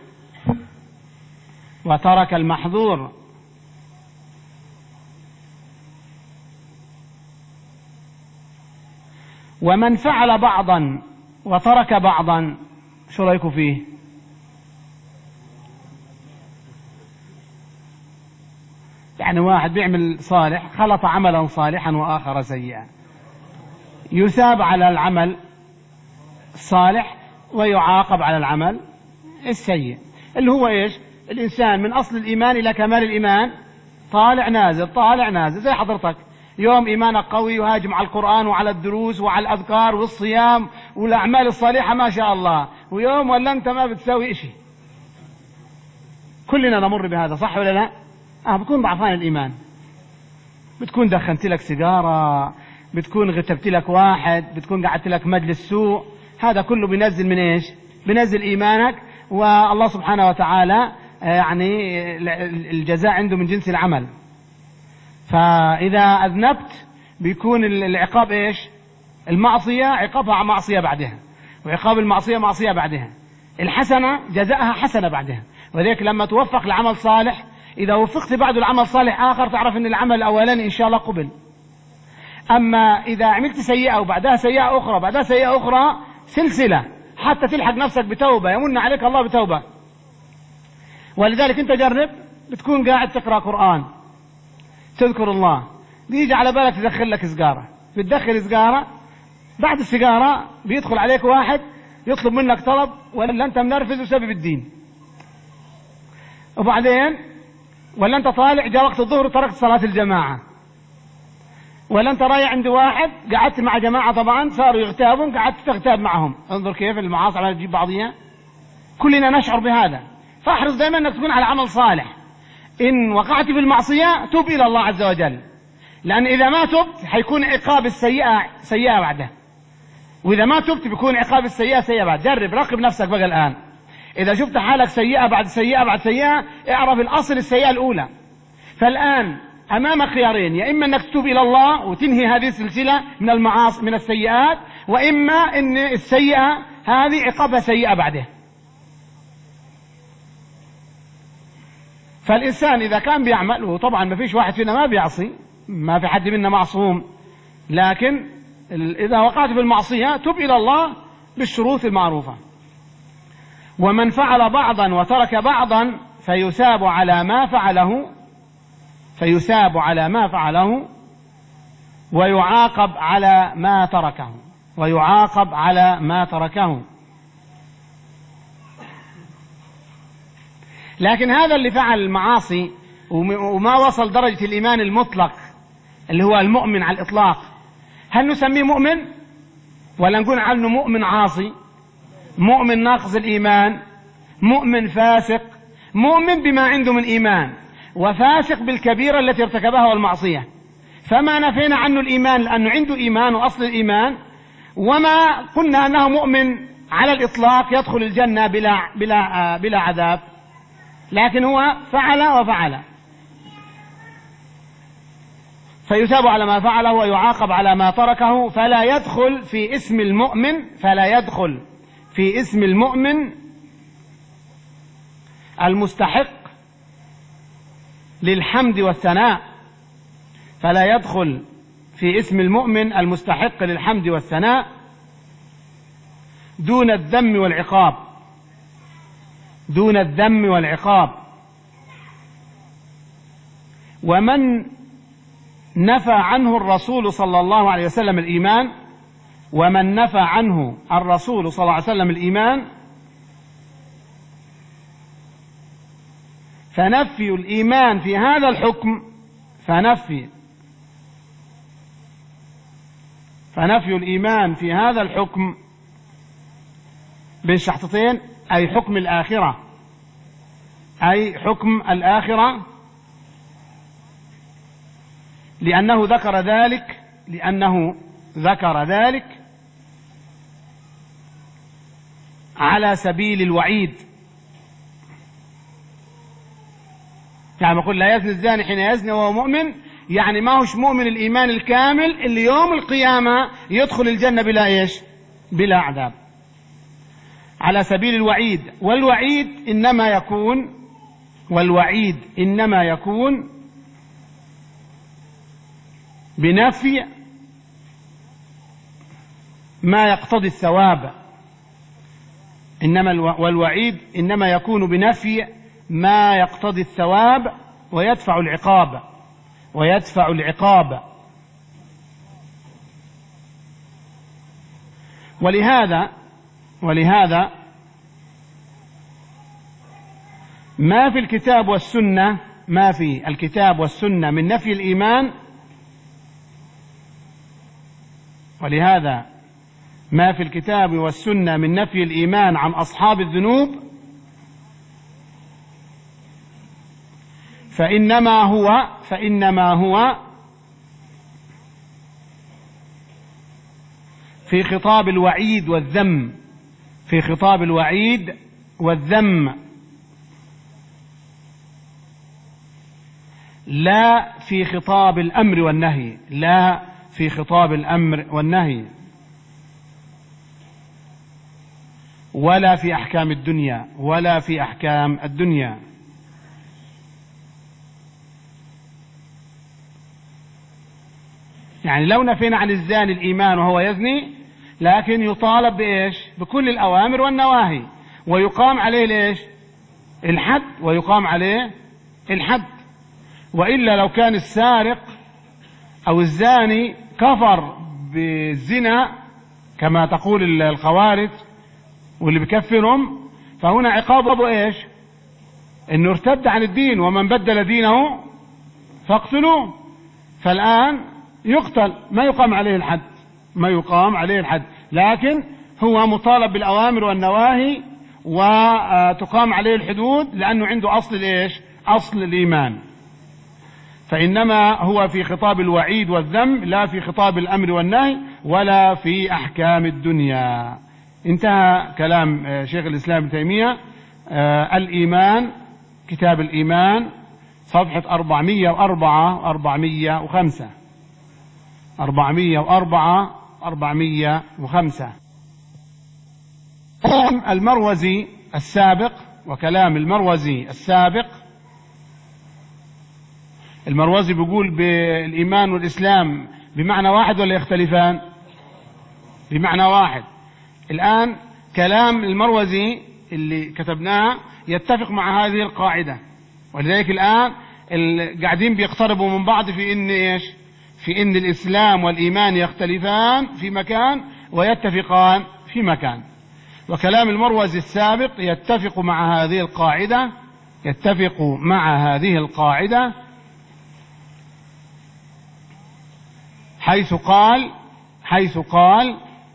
وترك المحظور ومن فعل بعضا وترك بعضا. شو رأيكم فيه؟ يعني واحد بيعمل صالح خلط عملا صالحا وآخر سيئا، يثاب على العمل الصالح ويعاقب على العمل السيء، اللي هو إيش؟ الإنسان من أصل الإيمان إلى كمال الإيمان طالع نازل طالع نازل. زي حضرتك يوم إيمانك قوي يهاجم على القرآن وعلى الدروس وعلى الأذكار والصيام والأعمال الصالحة ما شاء الله، ويوم ولا أنت ما بتسوي إشي. كلنا نمر بهذا، صح ولا لا؟ آه بتكون ضعفان الإيمان، بتكون دخنت لك سيجارة، بتكون غتبت لك واحد، بتكون قعدت لك مجلس سوء، هذا كله بينزل من إيش؟ بينزل إيمانك. والله سبحانه وتعالى يعني الجزاء عنده من جنس العمل. فإذا أذنبت بيكون العقاب إيش؟ المعصية عقابها معصية بعدها، وعقاب المعصية معصية بعدها، الحسنة جزاءها حسنة بعدها. وذلك لما توفق لعمل صالح إذا وفقت بعد العمل صالح آخر تعرف أن العمل الأولاني إن شاء الله قبل. أما إذا عملت سيئة وبعدها سيئة أخرى بعدها سيئة أخرى سلسلة حتى تلحق نفسك بتوبة، يمن عليك الله بتوبة. ولذلك أنت جرب، بتكون قاعد تقرأ قرآن تذكر الله، بيجي على بالك تدخل لك سجارة، بتدخل سجارة، بعد السجارة بيدخل عليك واحد يطلب منك طلب ولا أنت منرفز وسبب الدين، وبعدين ولا أنت طالع جاء وقت الظهر وتركت صلاة الجماعة، ولا أنت رايح عند واحد قعدت مع جماعة طبعا صاروا يغتابون قعدت تغتاب معهم. انظر كيف المعاصي على تجيب بعضيها. كلنا نشعر بهذا، فاحرص دائما أنك تكون على عمل صالح. إن وقعت في المعصية تب إلى الله عز وجل، لأن إذا ما تبت حيكون عقاب السيئة سيئة بعده، وإذا ما تبت بيكون عقاب السيئة سيئة بعد. جرب راقب نفسك بقى الآن، إذا شفت حالك سيئة بعد سيئة بعد سيئة اعرف الأصل السيئة الأولى. فالآن أمامك خيارين، يا إما أنك تتوب إلى الله وتنهي هذه السلسلة من المعاصي من السيئات، وإما أن السيئة هذه عقابها سيئة بعده. فالإنسان إذا كان بيعمل، وطبعا ما فيش واحد فينا ما بيعصي، ما في حد منا معصوم، لكن إذا وقعت في المعصية تب إلى الله بالشروط المعروفة. ومن فعل بعضا وترك بعضا فيثاب على ما فعله فيثاب على ما فعله ويعاقب على ما تركه ويعاقب على ما تركه. لكن هذا اللي فعل المعاصي وما وصل درجة الإيمان المطلق اللي هو المؤمن على الإطلاق، هل نسميه مؤمن ولا نقول عنه مؤمن عاصي، مؤمن ناقص الإيمان، مؤمن فاسق، مؤمن بما عنده من إيمان وفاسق بالكبيرة التي ارتكبها والمعصية؟ فما نفينا عنه الإيمان لأنه عنده إيمان وأصل الإيمان، وما قلنا أنه مؤمن على الإطلاق يدخل الجنة بلا, بلا, بلا عذاب، لكن هو فعل وفعل. فيثاب على ما فعله ويعاقب على ما تركه، فلا يدخل في اسم المؤمن فلا يدخل في اسم المؤمن المستحق للحمد والثناء فلا يدخل في اسم المؤمن المستحق للحمد والثناء دون الذم والعقاب دون الذم والعقاب. ومن نفى عنه الرسول صلى الله عليه وسلم الإيمان ومن نفى عنه الرسول صلى الله عليه وسلم الإيمان فنفي الإيمان في هذا الحكم فنفي فنفي الإيمان في هذا الحكم بالشحطتين أي حكم الآخرة أي حكم الآخرة لأنه ذكر ذلك لأنه ذكر ذلك على سبيل الوعيد. يعني يقول لا يزني الزاني حين يزني وهو مؤمن، يعني ما هوش مؤمن الإيمان الكامل اللي يوم القيامة يدخل الجنة بلا إيش؟ بلا عذاب، على سبيل الوعيد. والوعيد إنما يكون والوعيد إنما يكون بنفي ما يقتضي الثواب، إنما والوعيد إنما يكون بنفي ما يقتضي الثواب ويدفع العقاب ويدفع العقاب. ولهذا ولهذا ما في الكتاب والسنة ما في الكتاب والسنة من نفي الإيمان ولهذا ما في الكتاب والسنة من نفي الإيمان عن أصحاب الذنوب فإنما هو فإنما هو في خطاب الوعيد والذم في خطاب الوعيد والذم لا في خطاب الأمر والنهي لا في خطاب الأمر والنهي ولا في أحكام الدنيا ولا في أحكام الدنيا. يعني لو نفينا عن الزاني الإيمان وهو يزني، لكن يطالب بإيش؟ بكل الأوامر والنواهي، ويقام عليه ليش؟ الحد، ويقام عليه الحد. وإلا لو كان السارق أو الزاني كفر بالزنا كما تقول الخوارج واللي بكفرهم، فهنا عقابه إيش؟ إنه ارتد عن الدين، ومن بدل دينه فاقتلوه. فالآن يقتل، ما يقام عليه الحد، ما يقام عليه الحد، لكن هو مطالب بالأوامر والنواهي وتقام عليه الحدود، لأنه عنده أصل الإيش؟ أصل الإيمان. فإنما هو في خطاب الوعيد والذم، لا في خطاب الأمر والنهي، ولا في أحكام الدنيا. انتهى كلام شيخ الإسلام ابن تيمية. الإيمان، كتاب الإيمان، صفحة أربعمائة وأربعة أربعمائة وخمسة أربعمائة وأربعة أربعمائة وخمسة. كلام المروزي السابق وكلام المروزي السابق، المروزي بيقول بالإيمان والإسلام بمعنى واحد ولا يختلفان؟ بمعنى واحد. الآن كلام المروزي اللي كتبناه يتفق مع هذه القاعدة، ولذلك الآن قاعدين بيقتربوا من بعض في إن إيش؟ في إن الإسلام والإيمان يختلفان في مكان ويتفقان في مكان. وكلام المروزي السابق يتفق مع هذه القاعدة، يتفق مع هذه القاعدة حيث قال حيث قال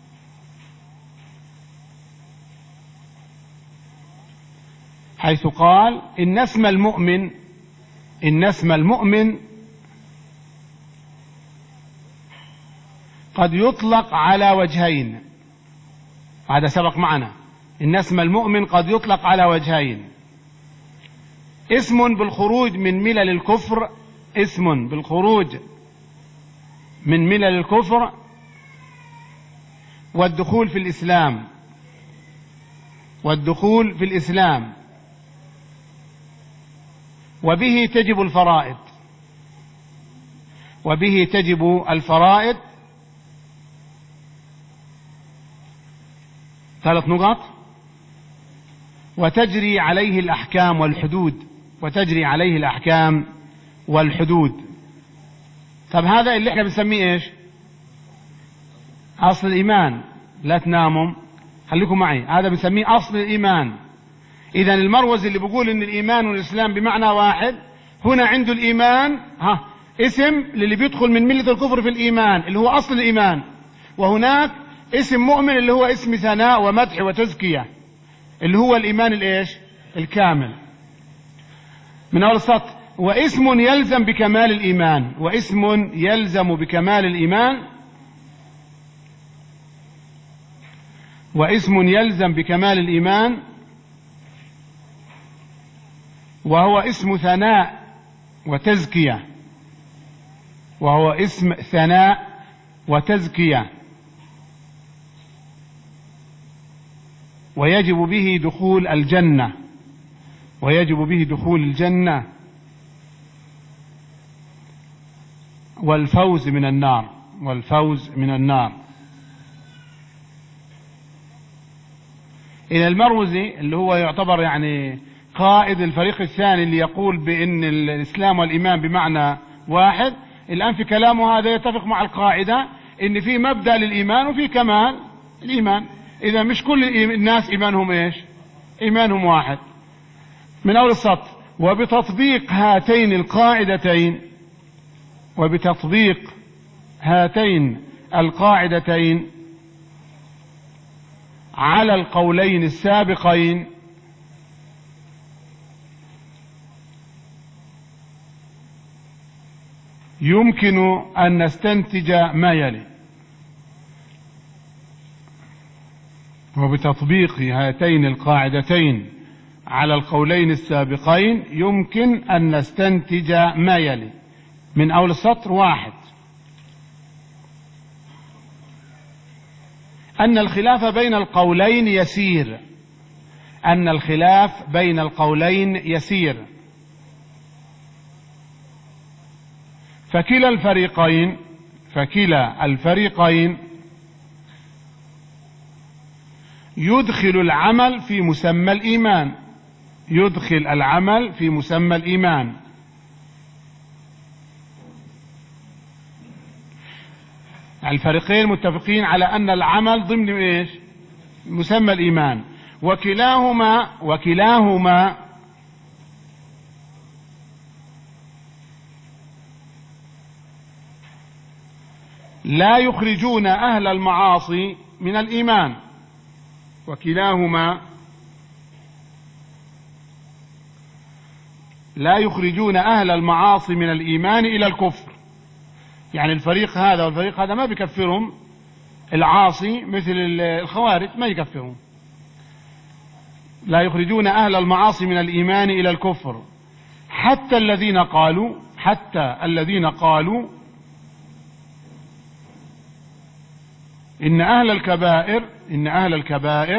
حيث قال إن اسم المؤمن إن اسم المؤمن قد يطلق على وجهين. هذا سبق معنا. إن اسم المؤمن قد يطلق على وجهين: اسم بالخروج من ملل الكفر اسم بالخروج من ملل الكفر والدخول في الإسلام والدخول في الإسلام وبه تجب الفرائض وبه تجب الفرائض ثلاث نقاط: وتجري عليه الأحكام والحدود وتجري عليه الأحكام والحدود. طب هذا اللي احنا بنسميه ايش؟ أصل الإيمان. لا تناموا، خليكم معي، هذا بنسميه أصل الإيمان. إذا المروزي اللي بيقول إن الإيمان والإسلام بمعنى واحد، هنا عنده الإيمان ها اسم للي بيدخل من ملة الكفر في الإيمان اللي هو أصل الإيمان، وهناك اسم مؤمن اللي هو اسم ثناء ومدح وتزكية اللي هو الإيمان الإيش؟ الكامل. من أول السطر: واسم يلزم بكمال الإيمان واسم يلزم بكمال الإيمان واسم يلزم بكمال الإيمان وهو اسم ثناء وتزكية وهو اسم ثناء وتزكية ويجب به دخول الجنة ويجب به دخول الجنة والفوز من النار والفوز من النار. إلى المروزي اللي هو يعتبر يعني قائد الفريق الثاني اللي يقول بأن الإسلام والإيمان بمعنى واحد، الآن في كلامه هذا يتفق مع القاعدة إن في مبدأ للإيمان وفي كمال الإيمان. إذا مش كل الناس إيمانهم إيش؟ إيمانهم واحد. من أول السطر: وبتطبيق هاتين القاعدتين وبتطبيق هاتين القاعدتين على القولين السابقين يمكن أن نستنتج ما يلي. وبتطبيق هاتين القاعدتين على القولين السابقين يمكن أن نستنتج ما يلي. من أول السطر: واحد: أن الخلاف بين القولين يسير أن الخلاف بين القولين يسير فكلا الفريقين فكلا الفريقين يدخل العمل في مسمى الإيمان، يدخل العمل في مسمى الإيمان. الفريقين متفقين على أن العمل ضمن إيش؟ مسمى الإيمان. وكلاهما وكلاهما لا يخرجون أهل المعاصي من الإيمان، وكلاهما لا يخرجون أهل المعاصي من الإيمان إلى الكفر. يعني الفريق هذا والفريق هذا ما بيكفرهم العاصي مثل الخوارج، ما يكفرهم. لا يخرجون أهل المعاصي من الإيمان إلى الكفر حتى الذين قالوا حتى الذين قالوا إن أهل الكبائر إن أهل الكبائر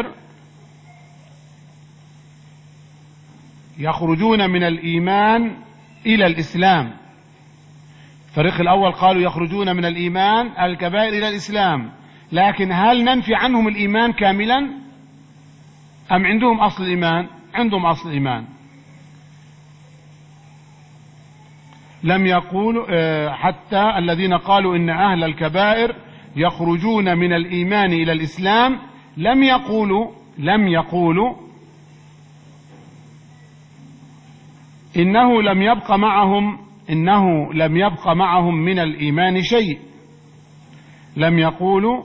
يخرجون من الإيمان إلى الإسلام. الفريق الأول قالوا يخرجون من الإيمان الكبائر إلى الإسلام، لكن هل ننفي عنهم الإيمان كاملا أم عندهم أصل الإيمان؟ عندهم أصل الإيمان. لم يقولوا حتى الذين قالوا إن أهل الكبائر يخرجون من الإيمان إلى الإسلام لم يقولوا لم يقولوا إنه لم يبق معهم إنه لم يبق معهم من الإيمان شيء. لم يقولوا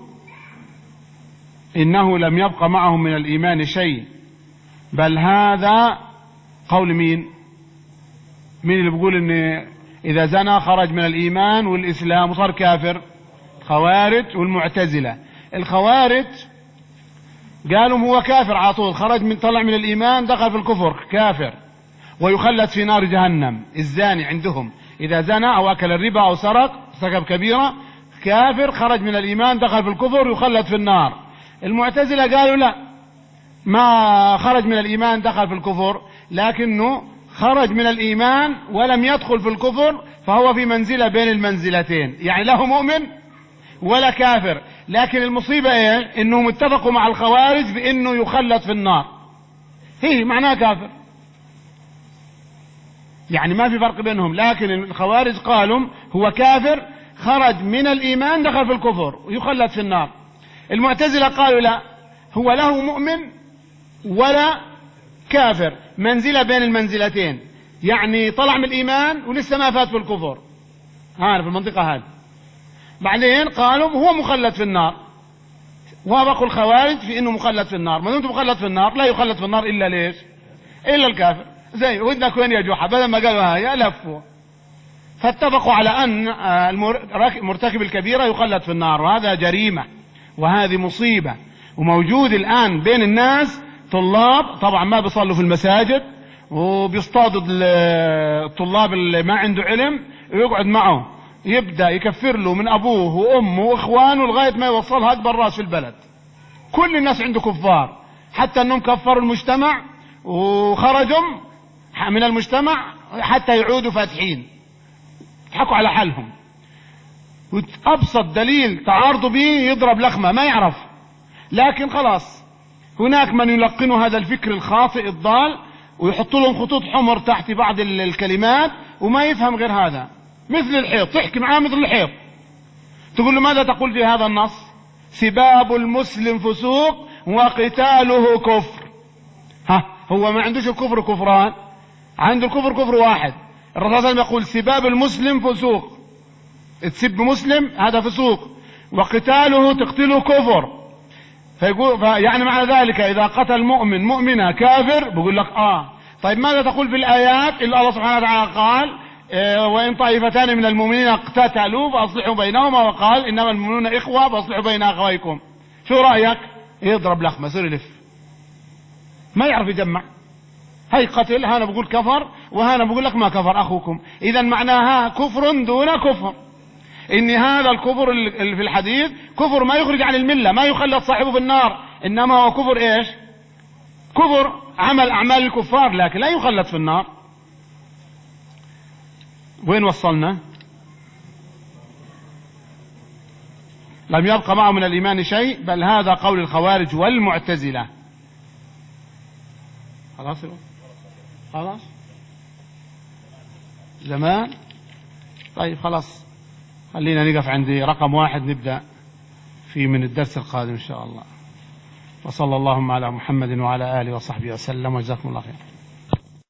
إنه لم يبق معهم من الإيمان شيء، بل هذا قول مين؟ مين اللي بيقول إن إذا زنى خرج من الإيمان والإسلام وصار كافر؟ خوارج والمعتزلة. الخوارج قالوا هو كافر على طول، خرج من طلع من الإيمان دخل في الكفر كافر ويخلد في نار جهنم. الزاني عندهم إذا زنى أو أكل الربا أو سرق ارتكب كبيرة كافر خرج من الإيمان دخل في الكفر يخلد في النار. المعتزلة قالوا لا، ما خرج من الإيمان دخل في الكفر، لكنه خرج من الإيمان ولم يدخل في الكفر، فهو في منزلة بين المنزلتين، يعني له مؤمن ولا كافر. لكن المصيبة ايه؟ انهم اتفقوا مع الخوارج بانه يخلد في النار، هي معناه كافر، يعني ما في فرق بينهم. لكن الخوارج قالوا هو كافر خرج من الإيمان دخل في الكفر ويخلد في النار. المعتزلة قالوا لا، هو له مؤمن ولا كافر، منزلة بين المنزلتين، يعني طلع من الإيمان ولسه ما فات في الكفر، ها في المنطقة هذه. بعدين قالوا هو مخلد في النار، وافقوا الخوارج في انه مخلد في النار. ما دمت مخلد في النار لا يخلد في النار الا ليش؟ الا الكافر. زي ودك وين يا جحا، بدل ما قالوا هاي لفوا، فاتفقوا على ان مرتكب الكبيرة يخلد في النار، وهذا جريمة وهذه مصيبة. وموجود الآن بين الناس طلاب طبعا ما بيصلوا في المساجد وبيصطادوا الطلاب اللي ما عنده علم ويقعد معه يبدأ يكفر له من أبوه وأمه وإخوانه لغاية ما يوصلها أكبر راس في البلد. كل الناس عنده كفار، حتى أنهم كفروا المجتمع وخرجوا من المجتمع حتى يعودوا فاتحين، يضحكوا على حالهم. وأبسط دليل تعارضوا به يضرب لخمة ما يعرف، لكن خلاص هناك من يلقنوا هذا الفكر الخاطئ الضال ويحطوا لهم خطوط حمر تحت بعض الكلمات وما يفهم غير هذا، مثل الحيض، تحكي معاه مثل الحيض، تقول له ماذا تقول في هذا النص؟ سباب المسلم فسوق وقتاله كفر. ها هو ما عندوش الكفر كفران، عنده الكفر كفر واحد. الرسول صلى الله عليه وسلم يقول سباب المسلم فسوق، تسب مسلم هذا فسوق، وقتاله تقتله كفر. فيقول يعني معنى ذلك إذا قتل مؤمن مؤمنة كافر، بقول لك آه طيب ماذا تقول في الآيات اللي الله سبحانه وتعالى قال إيه وإن طائفتان من المؤمنين اقتتلوا فأصلحوا بينهما، وقال إنما المؤمنون إخوة فأصلحوا بين أخويكم. شو رأيك؟ يضرب لخمة يصير يلف ما يعرف يجمع، هي قتل هانا بقول كفر وهانا بقول لك ما كفر أخوكم. إذا معناها كفر دون كفر، إن هذا الكفر اللي في الحديث كفر ما يخرج عن الملة، ما يخلد صاحبه في النار، إنما هو كفر إيش؟ كفر عمل أعمال الكفار لكن لا يخلد في النار. وين وصلنا؟ لم يبق معه من الإيمان شيء، بل هذا قول الخوارج والمعتزلة. خلاص خلاص زمان. طيب خلاص، خلينا نقف عند رقم واحد، نبدأ في من الدرس القادم إن شاء الله. وصلى اللهم على محمد وعلى آله وصحبه وسلم، وجزاكم الله خير.